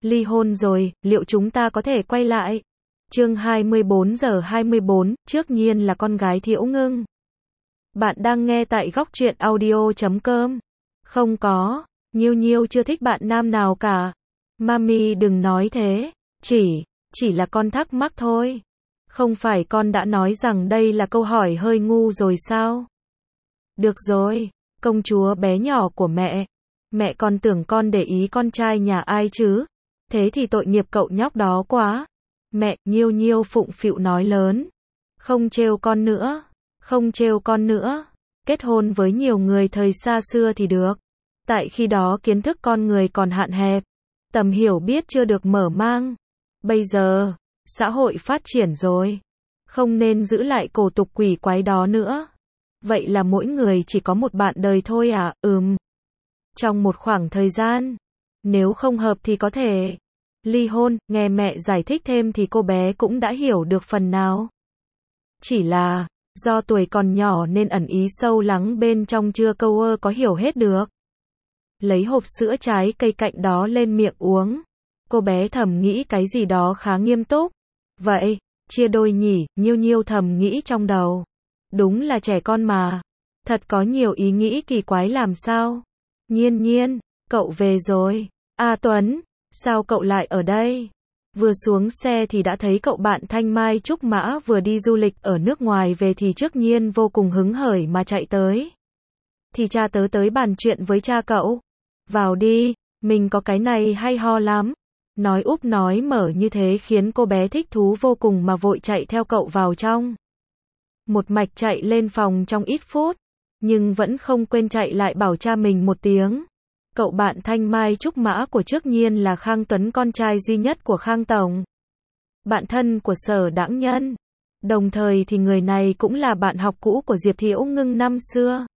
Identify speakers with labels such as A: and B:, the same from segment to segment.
A: ly hôn rồi, liệu chúng ta có thể quay lại? Chương 24:24, trước Nhiên là con gái Thiễu Ngưng. Bạn đang nghe tại góc truyện audio.com. Không có, Nhiêu Nhiêu chưa thích bạn nam nào cả. Mami đừng nói thế, chỉ là con thắc mắc thôi. Không phải con đã nói rằng đây là câu hỏi hơi ngu rồi sao? Được rồi, công chúa bé nhỏ của mẹ còn tưởng con để ý con trai nhà ai chứ? Thế thì tội nghiệp cậu nhóc đó quá. Mẹ, Nhiêu Nhiêu phụng phịu nói lớn. Không trêu con nữa, không trêu con nữa. Kết hôn với nhiều người thời xa xưa thì được. Tại khi đó kiến thức con người còn hạn hẹp, tầm hiểu biết chưa được mở mang. Bây giờ, xã hội phát triển rồi, không nên giữ lại cổ tục quỷ quái đó nữa. Vậy là mỗi người chỉ có một bạn đời thôi à? Trong một khoảng thời gian, nếu không hợp thì có thể ly hôn. Nghe mẹ giải thích thêm thì cô bé cũng đã hiểu được phần nào. Chỉ là, do tuổi còn nhỏ nên ẩn ý sâu lắng bên trong chưa câu có hiểu hết được. Lấy hộp sữa trái cây cạnh đó lên miệng uống. Cô bé thầm nghĩ cái gì đó khá nghiêm túc. Vậy, chia đôi nhỉ, Nhiêu Nhiêu thầm nghĩ trong đầu. Đúng là trẻ con mà. Thật có nhiều ý nghĩ kỳ quái làm sao. Nhiên Nhiên, cậu về rồi. À Tuấn, sao cậu lại ở đây? Vừa xuống xe thì đã thấy cậu bạn Thanh Mai Trúc Mã vừa đi du lịch ở nước ngoài về thì trước Nhiên vô cùng hứng hởi mà chạy tới. Thì cha tớ tới bàn chuyện với cha cậu. Vào đi, mình có cái này hay ho lắm. Nói úp nói mở như thế khiến cô bé thích thú vô cùng mà vội chạy theo cậu vào trong. Một mạch chạy lên phòng trong ít phút, nhưng vẫn không quên chạy lại bảo cha mình một tiếng. Cậu bạn Thanh Mai Trúc Mã của trước Nhiên là Khang Tuấn, con trai duy nhất của Khang Tổng, bạn thân của Sở Đãng Nhân. Đồng thời thì người này cũng là bạn học cũ của Diệp Thiễu Ngưng năm xưa.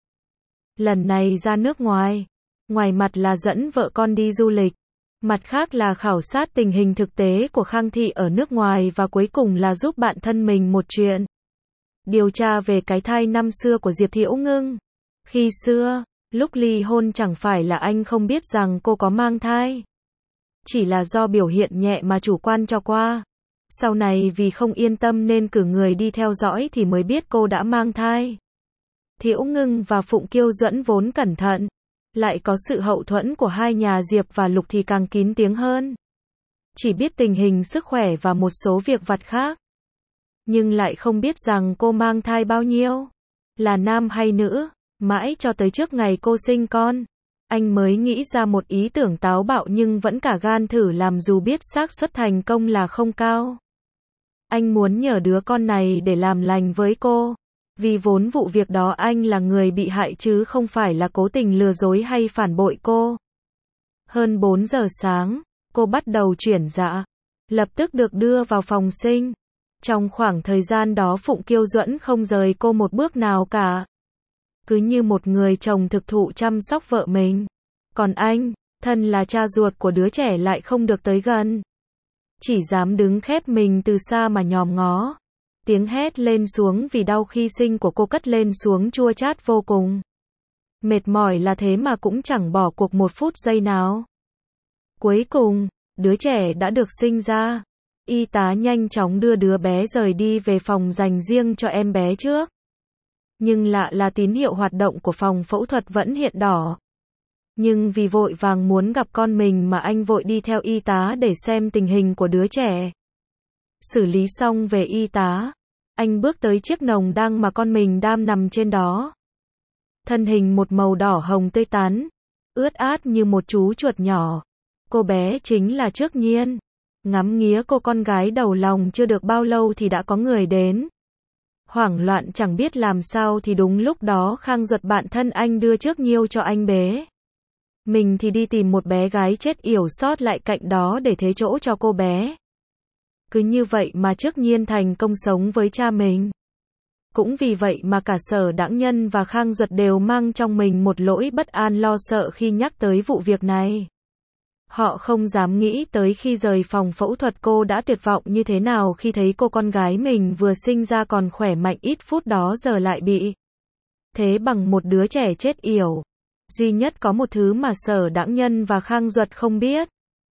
A: Lần này ra nước ngoài, ngoài mặt là dẫn vợ con đi du lịch, mặt khác là khảo sát tình hình thực tế của Khang thị ở nước ngoài và cuối cùng là giúp bạn thân mình một chuyện. Điều tra về cái thai năm xưa của Diệp Thiễu Ngưng. Khi xưa, lúc ly hôn chẳng phải là anh không biết rằng cô có mang thai. Chỉ là do biểu hiện nhẹ mà chủ quan cho qua. Sau này vì không yên tâm nên cử người đi theo dõi thì mới biết cô đã mang thai. Thiễu Ngưng và Phụng Kiêu Duẫn vốn cẩn thận, lại có sự hậu thuẫn của hai nhà Diệp và Lục thì càng kín tiếng hơn. Chỉ biết tình hình sức khỏe và một số việc vặt khác. Nhưng lại không biết rằng cô mang thai bao nhiêu, là nam hay nữ. Mãi cho tới trước ngày cô sinh con, anh mới nghĩ ra một ý tưởng táo bạo nhưng vẫn cả gan thử làm dù biết xác suất thành công là không cao. Anh muốn nhờ đứa con này để làm lành với cô. Vì vốn vụ việc đó anh là người bị hại chứ không phải là cố tình lừa dối hay phản bội cô. Hơn 4 giờ sáng, cô bắt đầu chuyển dạ. Lập tức được đưa vào phòng sinh. Trong khoảng thời gian đó Phụng Kiêu Duẫn không rời cô một bước nào cả. Cứ như một người chồng thực thụ chăm sóc vợ mình. Còn anh, thân là cha ruột của đứa trẻ lại không được tới gần. Chỉ dám đứng khép mình từ xa mà nhòm ngó. Tiếng hét lên xuống vì đau khi sinh của cô cất lên xuống chua chát vô cùng. Mệt mỏi là thế mà cũng chẳng bỏ cuộc một phút giây nào. Cuối cùng, đứa trẻ đã được sinh ra. Y tá nhanh chóng đưa đứa bé rời đi về phòng dành riêng cho em bé trước. Nhưng lạ là tín hiệu hoạt động của phòng phẫu thuật vẫn hiện đỏ. Nhưng vì vội vàng muốn gặp con mình mà anh vội đi theo y tá để xem tình hình của đứa trẻ. Xử lý xong về y tá, anh bước tới chiếc nồng đăng mà con mình đang nằm trên đó. Thân hình một màu đỏ hồng tươi tắn, ướt át như một chú chuột nhỏ. Cô bé chính là Trước Nhiên. Ngắm nghía cô con gái đầu lòng chưa được bao lâu thì đã có người đến. Hoảng loạn chẳng biết làm sao thì đúng lúc đó Khang Duật bạn thân anh đưa Trước Nhiêu cho anh bế. Mình thì đi tìm một bé gái chết yểu sót lại cạnh đó để thế chỗ cho cô bé. Cứ như vậy mà Trước Nhiên thành công sống với cha mình. Cũng vì vậy mà cả Sở Đãng Nhân và Khang Duật đều mang trong mình một nỗi bất an lo sợ khi nhắc tới vụ việc này. Họ không dám nghĩ tới khi rời phòng phẫu thuật cô đã tuyệt vọng như thế nào khi thấy cô con gái mình vừa sinh ra còn khỏe mạnh ít phút đó giờ lại bị thế bằng một đứa trẻ chết yểu. Duy nhất có một thứ mà Sở Đãng Nhân và Khang Duật không biết.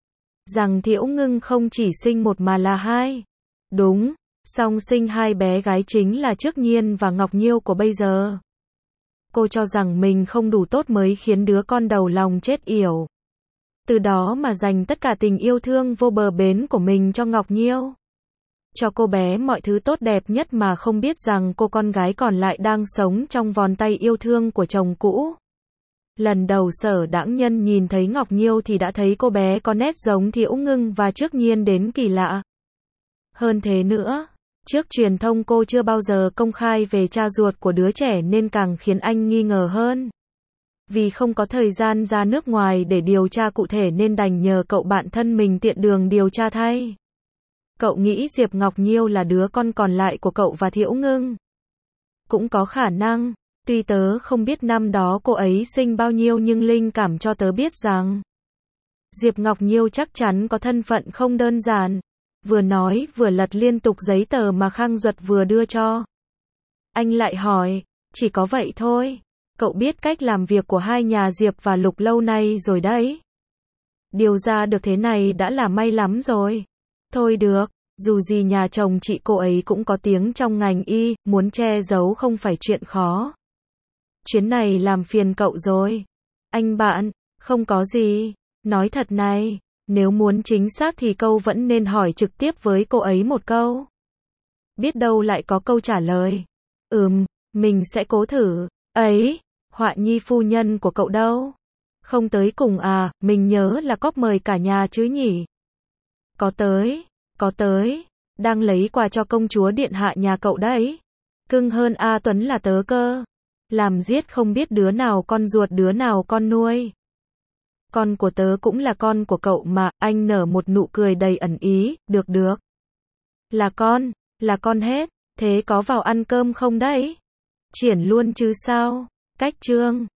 A: rằng Thiễu Ngưng không chỉ sinh một mà là hai. Đúng, song sinh hai bé gái chính là Trước Nhiên và Ngọc Nhiêu của bây giờ. Cô cho rằng mình không đủ tốt mới khiến đứa con đầu lòng chết yểu. Từ đó mà dành tất cả tình yêu thương vô bờ bến của mình cho Ngọc Nhiêu. Cho cô bé mọi thứ tốt đẹp nhất mà không biết rằng cô con gái còn lại đang sống trong vòng tay yêu thương của chồng cũ. Lần đầu Sở Đãng Nhân nhìn thấy Ngọc Nhiêu thì đã thấy cô bé có nét giống Thiễu Ngưng và Trước Nhiên đến kỳ lạ. Hơn thế nữa, trước truyền thông cô chưa bao giờ công khai về cha ruột của đứa trẻ nên càng khiến anh nghi ngờ hơn. Vì không có thời gian ra nước ngoài để điều tra cụ thể nên đành nhờ cậu bạn thân mình tiện đường điều tra thay. Cậu nghĩ Diệp Ngọc Nhiêu là đứa con còn lại của cậu và Thiễu Ngưng. Cũng có khả năng, tuy tớ không biết năm đó cô ấy sinh bao nhiêu nhưng linh cảm cho tớ biết rằng Diệp Ngọc Nhiêu chắc chắn có thân phận không đơn giản. Vừa nói vừa lật liên tục giấy tờ mà Khang Duật vừa đưa cho. Anh lại hỏi, chỉ có vậy thôi. Cậu biết cách làm việc của hai nhà Diệp và Lục lâu nay rồi đấy. Điều ra được thế này đã là may lắm rồi. Thôi được, dù gì nhà chồng chị cô ấy cũng có tiếng trong ngành y, muốn che giấu không phải chuyện khó. Chuyến này làm phiền cậu rồi. Anh bạn, không có gì. Nói thật này, nếu muốn chính xác thì câu vẫn nên hỏi trực tiếp với cô ấy một câu. Biết đâu lại có câu trả lời. Mình sẽ cố thử. Ấy, Họa Nhi phu nhân của cậu đâu? Không tới cùng à, mình nhớ là cóp mời cả nhà chứ nhỉ? Có tới, đang lấy quà cho công chúa điện hạ nhà cậu đấy. Cưng hơn A Tuấn là tớ cơ. Làm giết không biết đứa nào con ruột đứa nào con nuôi. Con của tớ cũng là con của cậu mà, anh nở một nụ cười đầy ẩn ý, được. Là con hết, thế có vào ăn cơm không đấy? Triển luôn chứ sao? Cách chương